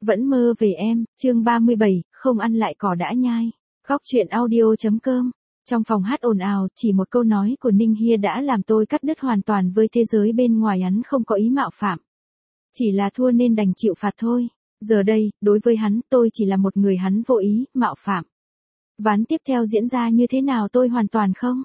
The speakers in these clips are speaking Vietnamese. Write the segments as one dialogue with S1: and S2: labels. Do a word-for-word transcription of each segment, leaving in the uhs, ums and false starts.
S1: Vẫn mơ về em, chương ba mươi bảy, không ăn lại cỏ đã nhai. Góc truyện audio.com. Trong phòng hát ồn ào, chỉ một câu nói của Ninh Hiên đã làm tôi cắt đứt hoàn toàn với thế giới bên ngoài. Hắn không có ý mạo phạm. Chỉ là thua nên đành chịu phạt thôi. Giờ đây, đối với hắn, tôi chỉ là một người hắn vô ý, mạo phạm. Ván tiếp theo diễn ra như thế nào tôi hoàn toàn không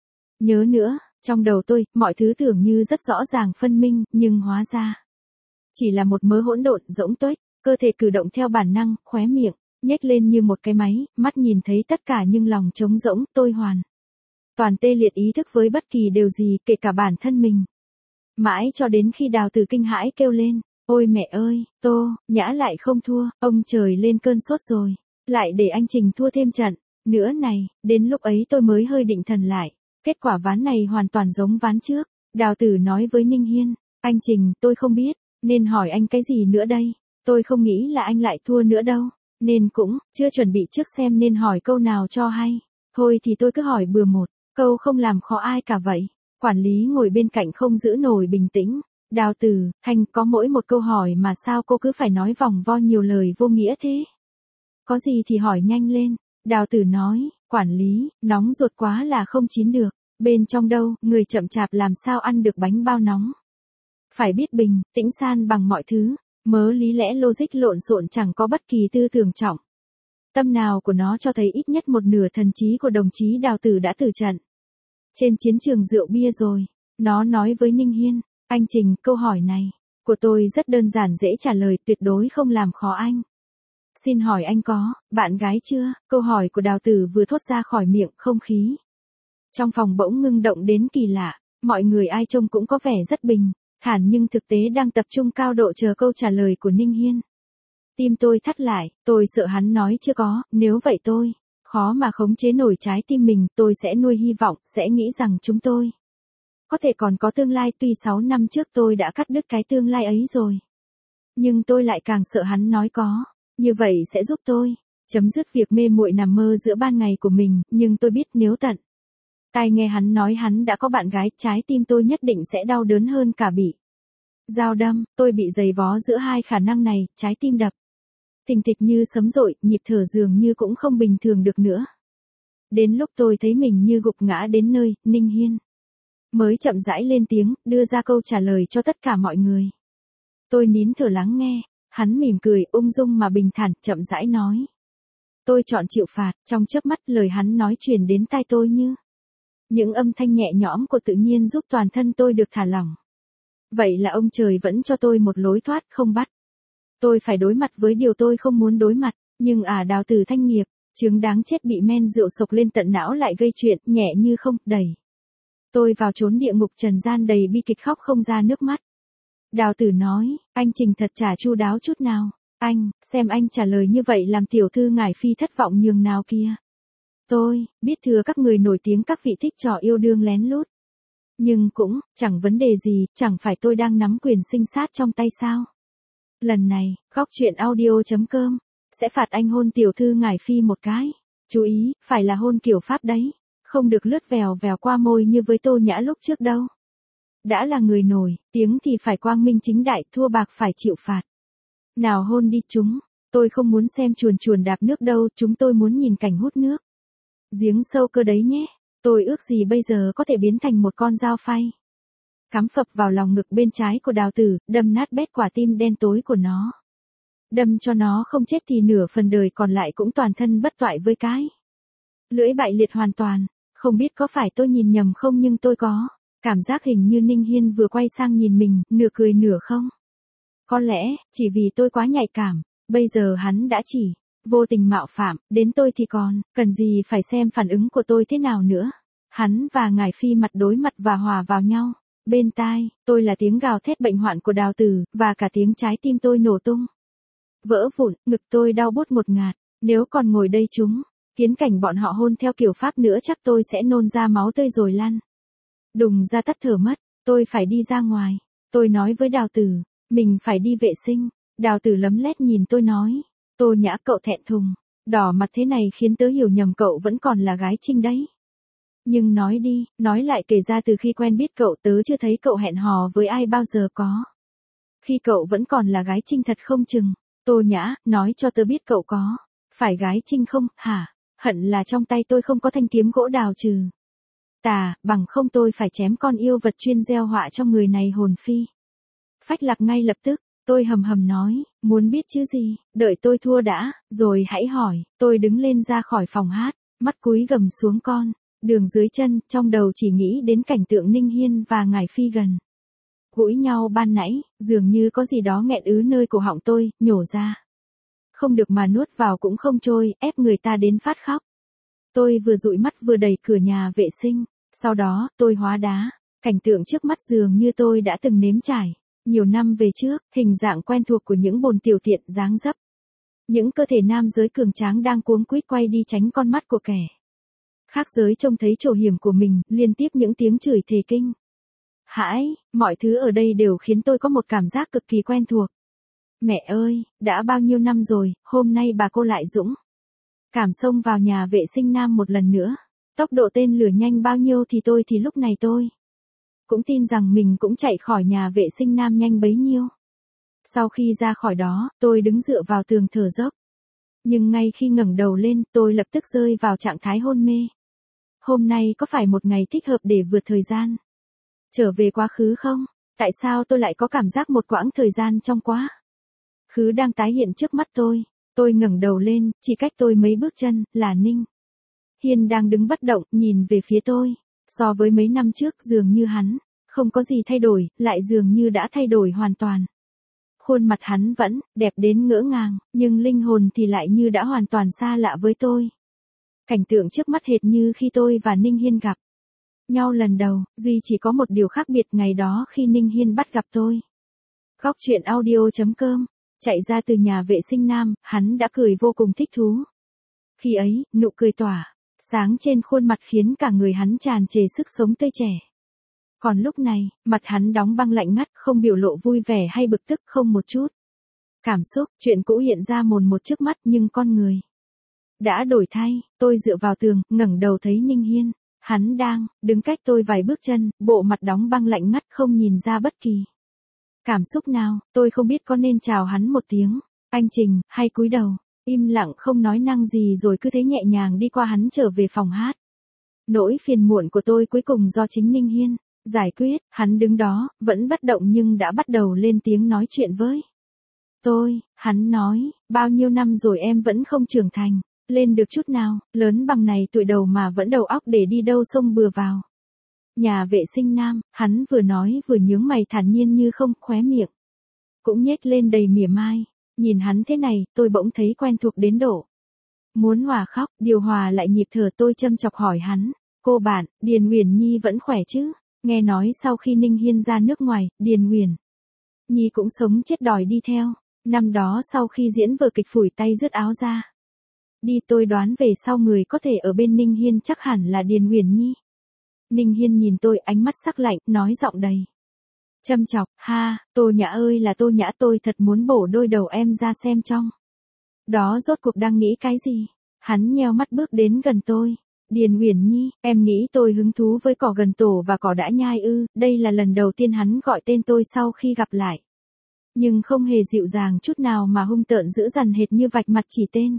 S1: nhớ nữa. Trong đầu tôi, mọi thứ tưởng như rất rõ ràng phân minh, nhưng hóa ra chỉ là một mớ hỗn độn, rỗng tuếch. Cơ thể cử động theo bản năng, khóe miệng nhếch lên như một cái máy, mắt nhìn thấy tất cả nhưng lòng trống rỗng. Tôi hoàn toàn tê liệt ý thức với bất kỳ điều gì, kể cả bản thân mình. Mãi cho đến khi Đào Tử kinh hãi kêu lên, ôi mẹ ơi, Tô Nhã lại không thua, ông trời lên cơn sốt rồi, lại để anh Trình thua thêm trận nữa này. Đến lúc ấy tôi mới hơi định thần lại, kết quả ván này hoàn toàn giống ván trước. Đào Tử nói với Ninh Hiên, anh Trình, tôi không biết nên hỏi anh cái gì nữa đây. Tôi không nghĩ là anh lại thua nữa đâu, nên cũng chưa chuẩn bị trước xem nên hỏi câu nào cho hay. Thôi thì tôi cứ hỏi bừa một câu, không làm khó ai cả vậy. Quản lý ngồi bên cạnh không giữ nổi bình tĩnh. Đào Tử, Thanh, có mỗi một câu hỏi mà sao cô cứ phải nói vòng vo nhiều lời vô nghĩa thế? Có gì thì hỏi nhanh lên. Đào Tử nói, quản lý, nóng ruột quá là không chín được. Bên trong đâu, người chậm chạp làm sao ăn được bánh bao nóng. Phải biết bình tĩnh san bằng mọi thứ. Mớ lý lẽ logic lộn xộn chẳng có bất kỳ tư tưởng trọng tâm nào của nó cho thấy ít nhất một nửa thần trí của đồng chí Đào Tử đã từ trận trên chiến trường rượu bia rồi. Nó nói với Ninh Hiên, anh Trình, câu hỏi này của tôi rất đơn giản dễ trả lời, tuyệt đối không làm khó anh. Xin hỏi anh có bạn gái chưa? Câu hỏi của Đào Tử vừa thốt ra khỏi miệng, không khí trong phòng bỗng ngưng động đến kỳ lạ. Mọi người ai trông cũng có vẻ rất bình thản nhưng thực tế đang tập trung cao độ chờ câu trả lời của Ninh Hiên. Tim tôi thắt lại, tôi sợ hắn nói chưa có, nếu vậy tôi khó mà khống chế nổi trái tim mình. Tôi sẽ nuôi hy vọng, sẽ nghĩ rằng chúng tôi có thể còn có tương lai, tuy sáu năm trước tôi đã cắt đứt cái tương lai ấy rồi. Nhưng tôi lại càng sợ hắn nói có, như vậy sẽ giúp tôi chấm dứt việc mê muội nằm mơ giữa ban ngày của mình. Nhưng tôi biết nếu tận tai nghe hắn nói hắn đã có bạn gái, trái tim tôi nhất định sẽ đau đớn hơn cả bị dao đâm. Tôi bị giày vó giữa hai khả năng này, trái tim đập thình thịch như sấm dội, nhịp thở dường như cũng không bình thường được nữa. Đến lúc tôi thấy mình như gục ngã đến nơi, Ninh Hiên mới chậm rãi lên tiếng, đưa ra câu trả lời cho tất cả mọi người. Tôi nín thở lắng nghe, hắn mỉm cười, ung dung mà bình thản, chậm rãi nói. Tôi chọn chịu phạt. Trong chớp mắt, lời hắn nói truyền đến tai tôi như những âm thanh nhẹ nhõm của tự nhiên, giúp toàn thân tôi được thả lỏng. Vậy là ông trời vẫn cho tôi một lối thoát, không bắt tôi phải đối mặt với điều tôi không muốn đối mặt. Nhưng à, Đào Tử thanh nghiệp, chứng đáng chết bị men rượu sộc lên tận não lại gây chuyện, nhẹ như không, đẩy tôi vào chốn địa ngục trần gian đầy bi kịch, khóc không ra nước mắt. Đào Tử nói, anh Trình thật chả chu đáo chút nào. Anh, xem anh trả lời như vậy làm tiểu thư ngài phi thất vọng nhường nào kia. Tôi biết thừa các người nổi tiếng các vị thích trò yêu đương lén lút. Nhưng cũng chẳng vấn đề gì, chẳng phải tôi đang nắm quyền sinh sát trong tay sao? Lần này, góc truyện audio.com sẽ phạt anh hôn tiểu thư ngài phi một cái. Chú ý, phải là hôn kiểu Pháp đấy, không được lướt vèo vèo qua môi như với Tô Nhã lúc trước đâu. Đã là người nổi tiếng thì phải quang minh chính đại, thua bạc phải chịu phạt. Nào hôn đi chúng, tôi không muốn xem chuồn chuồn đạp nước đâu, chúng tôi muốn nhìn cảnh hút nước giếng sâu cơ đấy nhé. Tôi ước gì bây giờ có thể biến thành một con dao phay, cắm phập vào lòng ngực bên trái của Đào Tử, đâm nát bét quả tim đen tối của nó. Đâm cho nó không chết thì nửa phần đời còn lại cũng toàn thân bất toại với cái lưỡi bại liệt hoàn toàn. Không biết có phải tôi nhìn nhầm không, nhưng tôi có cảm giác hình như Ninh Hiên vừa quay sang nhìn mình, nửa cười nửa không. Có lẽ, chỉ vì tôi quá nhạy cảm, bây giờ hắn đã chỉ vô tình mạo phạm đến tôi thì còn cần gì phải xem phản ứng của tôi thế nào nữa. Hắn và ngài phi mặt đối mặt và hòa vào nhau. Bên tai, tôi là tiếng gào thét bệnh hoạn của Đào Tử, và cả tiếng trái tim tôi nổ tung vỡ vụn, ngực tôi đau buốt ngột ngạt. Nếu còn ngồi đây chúng kiến cảnh bọn họ hôn theo kiểu Pháp nữa chắc tôi sẽ nôn ra máu tươi rồi lăn đùng ra tắt thở mất. Tôi phải đi ra ngoài. Tôi nói với Đào Tử, mình phải đi vệ sinh. Đào Tử lấm lét nhìn tôi nói, Tô Nhã, cậu thẹn thùng đỏ mặt thế này khiến tớ hiểu nhầm cậu vẫn còn là gái Trinh đấy. Nhưng nói đi, nói lại, kể ra từ khi quen biết cậu tớ chưa thấy cậu hẹn hò với ai bao giờ có. Khi cậu vẫn còn là gái Trinh thật không chừng. Tô Nhã, nói cho tớ biết cậu có phải gái Trinh không, hả? Hận là trong tay tôi không có thanh kiếm gỗ đào trừ tà, bằng không tôi phải chém con yêu vật chuyên gieo họa cho người này hồn phi phách lạc ngay lập tức. Tôi hầm hầm nói, muốn biết chứ gì, đợi tôi thua đã, rồi hãy hỏi. Tôi đứng lên ra khỏi phòng hát, mắt cúi gầm xuống con đường dưới chân, trong đầu chỉ nghĩ đến cảnh tượng Ninh Hiên và Ngải Phi gần gũi nhau ban nãy, dường như có gì đó nghẹn ứ nơi cổ họng tôi, nhổ ra. Không được mà nuốt vào cũng không trôi, ép người ta đến phát khóc. Tôi vừa dụi mắt vừa đẩy cửa nhà vệ sinh, sau đó, tôi hóa đá. Cảnh tượng trước mắt dường như tôi đã từng nếm trải. Nhiều năm về trước, hình dạng quen thuộc của những bồn tiểu tiện dáng dấp. Những cơ thể nam giới cường tráng đang cuống quýt quay đi tránh con mắt của kẻ khác giới trông thấy chỗ hiểm của mình, liên tiếp những tiếng chửi thề kinh hãi, mọi thứ ở đây đều khiến tôi có một cảm giác cực kỳ quen thuộc. Mẹ ơi, đã bao nhiêu năm rồi, hôm nay bà cô lại dũng cảm xông vào nhà vệ sinh nam một lần nữa. Tốc độ tên lửa nhanh bao nhiêu thì tôi thì lúc này tôi cũng tin rằng mình cũng chạy khỏi nhà vệ sinh nam nhanh bấy nhiêu. Sau khi ra khỏi đó, tôi đứng dựa vào tường thở dốc. Nhưng ngay khi ngẩng đầu lên, tôi lập tức rơi vào trạng thái hôn mê. Hôm nay có phải một ngày thích hợp để vượt thời gian trở về quá khứ không? Tại sao tôi lại có cảm giác một quãng thời gian trong quá khứ đang tái hiện trước mắt tôi? Tôi ngẩng đầu lên, chỉ cách tôi mấy bước chân, là Ninh Hiên đang đứng bất động, nhìn về phía tôi. So với mấy năm trước dường như hắn không có gì thay đổi, lại dường như đã thay đổi hoàn toàn. Khuôn mặt hắn vẫn đẹp đến ngỡ ngàng, nhưng linh hồn thì lại như đã hoàn toàn xa lạ với tôi. Cảnh tượng trước mắt hệt như khi tôi và Ninh Hiên gặp nhau lần đầu, duy chỉ có một điều khác biệt ngày đó khi Ninh Hiên bắt gặp tôi. Góc truyện audio chấm com. Chạy ra từ nhà vệ sinh nam, hắn đã cười vô cùng thích thú. Khi ấy, nụ cười tỏa sáng trên khuôn mặt khiến cả người hắn tràn trề sức sống tươi trẻ. Còn lúc này, mặt hắn đóng băng lạnh ngắt, không biểu lộ vui vẻ hay bực tức, không một chút cảm xúc. Chuyện cũ hiện ra mồn một trước mắt, nhưng con người đã đổi thay. Tôi dựa vào tường, ngẩng đầu thấy Ninh Hiên. Hắn đang đứng cách tôi vài bước chân, bộ mặt đóng băng lạnh ngắt, không nhìn ra bất kỳ cảm xúc nào. Tôi không biết có nên chào hắn một tiếng anh Trình hay cúi đầu im lặng không nói năng gì, rồi cứ thế nhẹ nhàng đi qua hắn trở về phòng hát. Nỗi phiền muộn của tôi cuối cùng do chính Ninh Hiên giải quyết. Hắn đứng đó, vẫn bất động nhưng đã bắt đầu lên tiếng nói chuyện với tôi. Hắn nói, bao nhiêu năm rồi em vẫn không trưởng thành lên được chút nào, lớn bằng này tuổi đầu mà vẫn đầu óc để đi đâu xông bừa vào nhà vệ sinh nam. Hắn vừa nói vừa nhướng mày thản nhiên như không, khóe miệng cũng nhếch lên đầy mỉa mai. Nhìn hắn thế này, tôi bỗng thấy quen thuộc đến độ muốn hòa khóc. Điều hòa lại nhịp thở, tôi châm chọc hỏi hắn, cô bạn, Điền Uyển Nhi vẫn khỏe chứ? Nghe nói sau khi Ninh Hiên ra nước ngoài, Điền Uyển Nhi cũng sống chết đòi đi theo. Năm đó sau khi diễn vở kịch phủi tay rứt áo ra đi, tôi đoán về sau người có thể ở bên Ninh Hiên chắc hẳn là Điền Uyển Nhi. Ninh Hiên nhìn tôi, ánh mắt sắc lạnh, nói giọng đầy châm chọc, ha, Tô Nhã ơi là Tô Nhã, tôi thật muốn bổ đôi đầu em ra xem trong đó rốt cuộc đang nghĩ cái gì. Hắn nheo mắt bước đến gần tôi. Điền Uyển Nhi, em nghĩ tôi hứng thú với cỏ gần tổ và cỏ đã nhai ư? Đây là lần đầu tiên hắn gọi tên tôi sau khi gặp lại. Nhưng không hề dịu dàng chút nào mà hung tợn dữ dằn hệt như vạch mặt chỉ tên.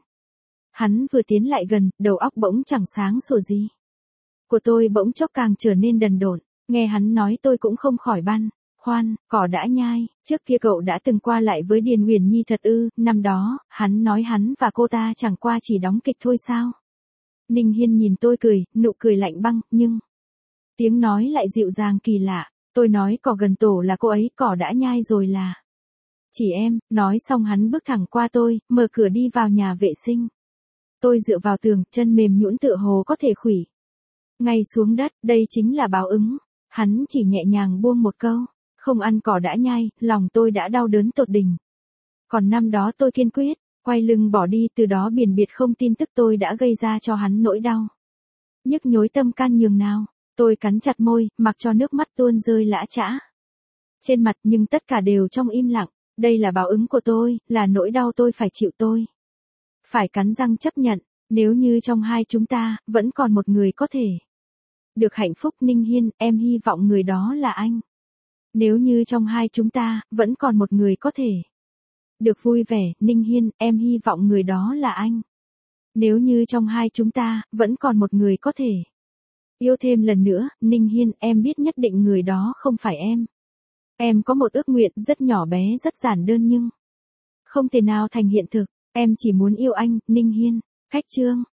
S1: Hắn vừa tiến lại gần, đầu óc bỗng chẳng sáng sủa gì của tôi bỗng chốc càng trở nên đần độn. Nghe hắn nói tôi cũng không khỏi băn khoăn, cỏ đã nhai, trước kia cậu đã từng qua lại với Điền Uyển Nhi thật ư? Năm đó, hắn nói hắn và cô ta chẳng qua chỉ đóng kịch thôi sao? Ninh Hiên nhìn tôi cười, nụ cười lạnh băng, nhưng tiếng nói lại dịu dàng kỳ lạ. Tôi nói cỏ gần tổ là cô ấy, cỏ đã nhai rồi là chỉ em. Nói xong hắn bước thẳng qua tôi, mở cửa đi vào nhà vệ sinh. Tôi dựa vào tường, chân mềm nhũn tựa hồ có thể khuỵu ngay xuống đất. Đây chính là báo ứng. Hắn chỉ nhẹ nhàng buông một câu, không ăn cỏ đã nhai, lòng tôi đã đau đớn tột đỉnh. Còn năm đó tôi kiên quyết quay lưng bỏ đi, từ đó biển biệt không tin tức tôi đã gây ra cho hắn nỗi đau nhức nhối tâm can nhường nào. Tôi cắn chặt môi, mặc cho nước mắt tuôn rơi lã chã trên mặt, nhưng tất cả đều trong im lặng. Đây là báo ứng của tôi, là nỗi đau tôi phải chịu, tôi phải cắn răng chấp nhận. Nếu như trong hai chúng ta vẫn còn một người có thể được hạnh phúc, Ninh Hiên, em hy vọng người đó là anh. Nếu như trong hai chúng ta vẫn còn một người có thể Được vui vẻ, Ninh Hiên, em hy vọng người đó là anh. Nếu như trong hai chúng ta, vẫn còn một người có thể yêu thêm lần nữa, Ninh Hiên, em biết nhất định người đó không phải em. Em có một ước nguyện rất nhỏ bé rất giản đơn nhưng không thể nào thành hiện thực. Em chỉ muốn yêu anh, Ninh Hiên. Khách chương.